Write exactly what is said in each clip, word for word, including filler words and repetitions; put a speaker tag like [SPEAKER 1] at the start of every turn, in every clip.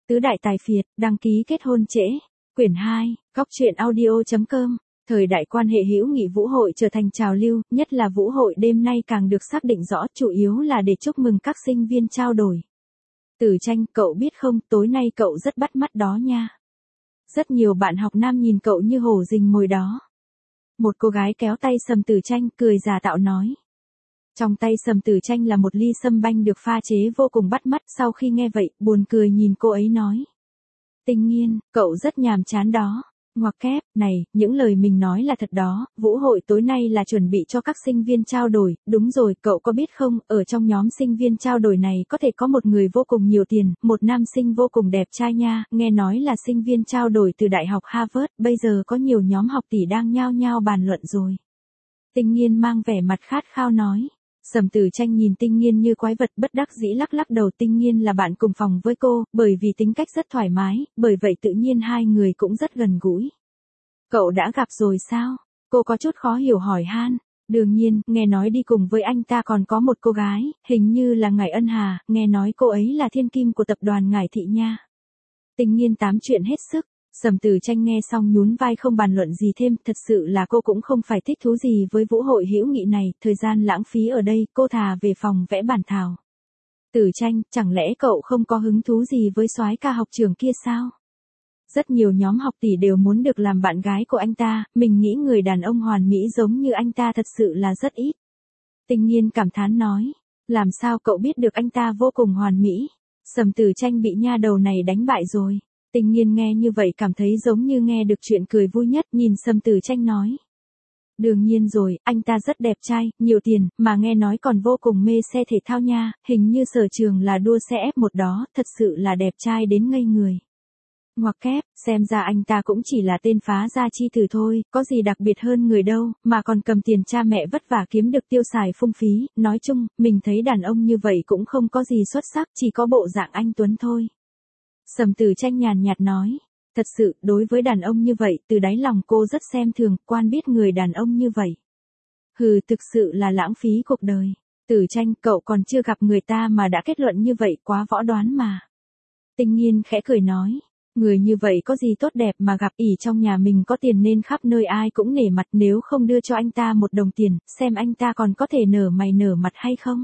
[SPEAKER 1] Tứ đại tài phiệt, đăng ký kết hôn trễ. Quyển hai, góc truyện audio chấm com. Thời đại quan hệ hữu nghị vũ hội trở thành trào lưu, nhất là vũ hội đêm nay càng được xác định rõ, chủ yếu là để chúc mừng các sinh viên trao đổi. Tử Tranh, cậu biết không, tối nay cậu rất bắt mắt đó nha. Rất nhiều bạn học nam nhìn cậu như hổ rình mồi đó. Một cô gái kéo tay Sầm Tử Tranh, cười giả tạo nói. Trong tay Sầm Tử Tranh là một ly sâm banh được pha chế vô cùng bắt mắt, sau khi nghe vậy, buồn cười nhìn cô ấy nói. Tinh Nghiên, cậu rất nhàm chán đó. Ngoặc kép, này, những lời mình nói là thật đó, vũ hội tối nay là chuẩn bị cho các sinh viên trao đổi, đúng rồi, cậu có biết không, ở trong nhóm sinh viên trao đổi này có thể có một người vô cùng nhiều tiền, một nam sinh vô cùng đẹp trai nha, nghe nói là sinh viên trao đổi từ Đại học Harvard, bây giờ có nhiều nhóm học tỷ đang nhao nhao bàn luận rồi. Tinh Nghiên mang vẻ mặt khát khao nói. Sầm Tử Tranh nhìn Tinh Nghiên như quái vật, bất đắc dĩ lắc lắc đầu. Tinh Nghiên là bạn cùng phòng với cô, bởi vì tính cách rất thoải mái, bởi vậy tự nhiên hai người cũng rất gần gũi. Cậu đã gặp rồi sao? Cô có chút khó hiểu hỏi han. Đương nhiên, nghe nói đi cùng với anh ta còn có một cô gái, hình như là Ngải Ân Hà, nghe nói cô ấy là thiên kim của tập đoàn Ngải Thị nha. Tinh Nghiên tám chuyện hết sức. Sầm Tử Tranh nghe xong nhún vai không bàn luận gì thêm, thật sự là cô cũng không phải thích thú gì với vũ hội hữu nghị này, thời gian lãng phí ở đây, cô thà về phòng vẽ bản thảo. Tử Tranh, chẳng lẽ cậu không có hứng thú gì với soái ca học trường kia sao? Rất nhiều nhóm học tỷ đều muốn được làm bạn gái của anh ta, mình nghĩ người đàn ông hoàn mỹ giống như anh ta thật sự là rất ít. Tinh Nghiên cảm thán nói, làm sao cậu biết được anh ta vô cùng hoàn mỹ? Sầm Tử Tranh bị nha đầu này đánh bại rồi. Tinh Nghiên nghe như vậy cảm thấy giống như nghe được chuyện cười vui nhất, nhìn Sầm Tử Tranh nói. Đương nhiên rồi, anh ta rất đẹp trai, nhiều tiền, mà nghe nói còn vô cùng mê xe thể thao nha, hình như sở trường là đua xe ép một đó, thật sự là đẹp trai đến ngây người. Ngoặc kép, xem ra anh ta cũng chỉ là tên phá gia chi tử thôi, có gì đặc biệt hơn người đâu, mà còn cầm tiền cha mẹ vất vả kiếm được tiêu xài phung phí, nói chung, mình thấy đàn ông như vậy cũng không có gì xuất sắc, chỉ có bộ dạng anh Tuấn thôi. Sầm Tử Tranh nhàn nhạt nói, thật sự, đối với đàn ông như vậy, từ đáy lòng cô rất xem thường, quan biết người đàn ông như vậy. Hừ, thực sự là lãng phí cuộc đời. Tử Tranh, cậu còn chưa gặp người ta mà đã kết luận như vậy, quá võ đoán mà. Tinh Nghiên khẽ cười nói, người như vậy có gì tốt đẹp mà gặp, ỷ trong nhà mình có tiền nên khắp nơi ai cũng nể mặt, nếu không đưa cho anh ta một đồng tiền, xem anh ta còn có thể nở mày nở mặt hay không.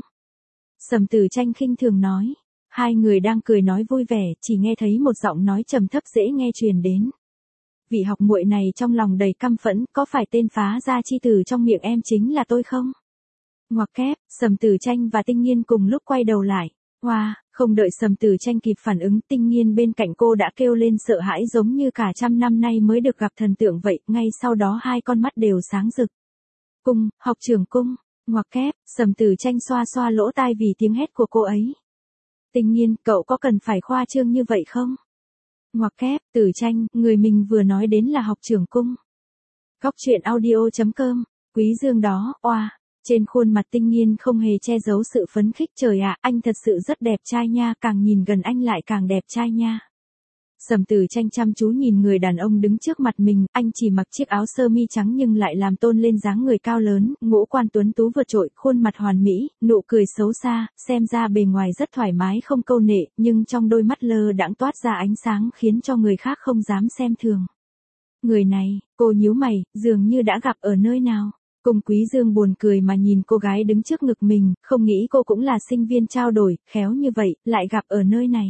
[SPEAKER 1] Sầm Tử Tranh khinh thường nói. Hai người đang cười nói vui vẻ, chỉ nghe thấy một giọng nói trầm thấp dễ nghe truyền đến. Vị học muội này trong lòng đầy căm phẫn, có phải tên phá gia chi tử trong miệng em chính là tôi không? Ngoặc kép, Sầm Tử Tranh và Tinh Nghiên cùng lúc quay đầu lại. Hoa, wow, không đợi Sầm Tử Tranh kịp phản ứng, Tinh Nghiên bên cạnh cô đã kêu lên sợ hãi giống như cả trăm năm nay mới được gặp thần tượng vậy, ngay sau đó hai con mắt đều sáng rực. Cung, học trưởng cung, ngoặc kép, Sầm Tử Tranh xoa xoa lỗ tai vì tiếng hét của cô ấy. Tinh Nghiên, cậu có cần phải khoa trương như vậy không? Ngoặc kép, Tử Tranh, người mình vừa nói đến là học trưởng cung. Góc truyện audio chấm com, Quý Dương đó, oa, trên khuôn mặt Tinh Nghiên không hề che giấu sự phấn khích, trời ạ, anh thật sự rất đẹp trai nha, càng nhìn gần anh lại càng đẹp trai nha. Sầm Tử Tranh chăm chú nhìn người đàn ông đứng trước mặt mình, anh chỉ mặc chiếc áo sơ mi trắng nhưng lại làm tôn lên dáng người cao lớn, ngũ quan tuấn tú vượt trội, khuôn mặt hoàn mỹ, nụ cười xấu xa, xem ra bề ngoài rất thoải mái không câu nệ, nhưng trong đôi mắt lơ đãng toát ra ánh sáng khiến cho người khác không dám xem thường. Người này, cô nhíu mày, dường như đã gặp ở nơi nào. Cung Quý Dương buồn cười mà nhìn cô gái đứng trước ngực mình, không nghĩ cô cũng là sinh viên trao đổi, khéo như vậy, lại gặp ở nơi này.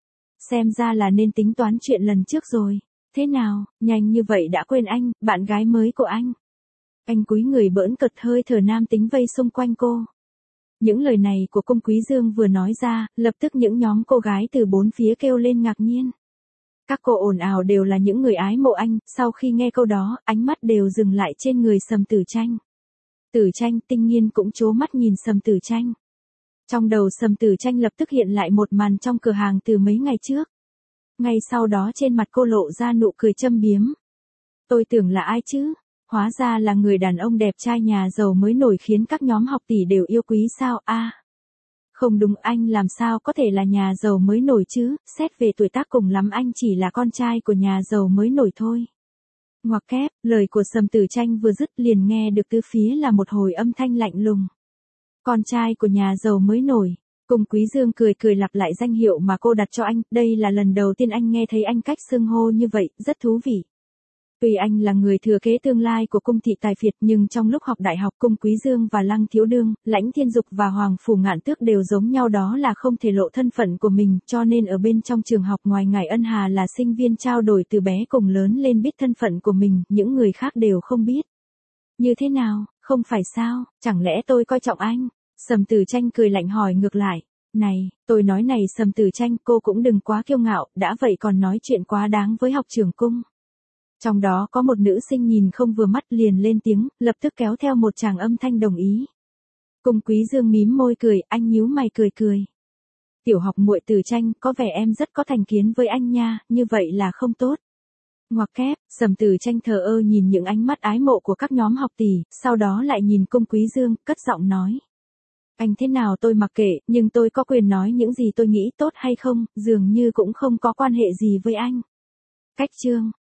[SPEAKER 1] Xem ra là nên tính toán chuyện lần trước rồi. Thế nào, nhanh như vậy đã quên anh, bạn gái mới của anh. Anh cúi người bỡn cợt, hơi thở nam tính vây xung quanh cô. Những lời này của Cung Quý Dương vừa nói ra, lập tức những nhóm cô gái từ bốn phía kêu lên ngạc nhiên. Các cô ồn ào đều là những người ái mộ anh, sau khi nghe câu đó, ánh mắt đều dừng lại trên người Sầm Tử Tranh. Tử Tranh, Tinh Nghiên cũng trố mắt nhìn Sầm Tử Tranh. Trong đầu Sầm Tử Tranh lập tức hiện lại một màn trong cửa hàng từ mấy ngày trước. Ngay sau đó trên mặt cô lộ ra nụ cười châm biếm. Tôi tưởng là ai chứ? Hóa ra là người đàn ông đẹp trai nhà giàu mới nổi khiến các nhóm học tỷ đều yêu quý sao a? À, không đúng, anh làm sao có thể là nhà giàu mới nổi chứ, xét về tuổi tác cùng lắm anh chỉ là con trai của nhà giàu mới nổi thôi. Ngoặc kép, lời của Sầm Tử Tranh vừa dứt liền nghe được từ phía là một hồi âm thanh lạnh lùng. Con trai của nhà giàu mới nổi. Cung Quý Dương cười cười lặp lại danh hiệu mà cô đặt cho anh, đây là lần đầu tiên anh nghe thấy anh cách xưng hô như vậy, rất thú vị. Tuy anh là người thừa kế tương lai của cung thị tài phiệt nhưng trong lúc học đại học Cung Quý Dương và Lăng Thiếu Đương, Lãnh Thiên Dục và Hoàng Phủ Ngạn Tước đều giống nhau, đó là không thể lộ thân phận của mình, cho nên ở bên trong trường học ngoài Ngải Ân Hà là sinh viên trao đổi từ bé cùng lớn lên biết thân phận của mình, những người khác đều không biết. Như thế nào, không phải sao, chẳng lẽ tôi coi trọng anh? Sầm Tử Tranh cười lạnh hỏi ngược lại. Này, tôi nói này Sầm Tử Tranh, cô cũng đừng quá kiêu ngạo, đã vậy còn nói chuyện quá đáng với học trưởng cung. Trong đó có một nữ sinh nhìn không vừa mắt liền lên tiếng, lập tức kéo theo một tràng âm thanh đồng ý. Cung Quý Dương mím môi cười, anh nhíu mày cười cười. Tiểu học muội Tử Tranh, có vẻ em rất có thành kiến với anh nha, như vậy là không tốt. Ngoặc kép, Sầm Tử Tranh thờ ơ nhìn những ánh mắt ái mộ của các nhóm học tỷ, sau đó lại nhìn Cung Quý Dương, cất giọng nói. Anh thế nào tôi mặc kệ, nhưng tôi có quyền nói những gì tôi nghĩ tốt hay không, dường như cũng không có quan hệ gì với anh. Cách chương.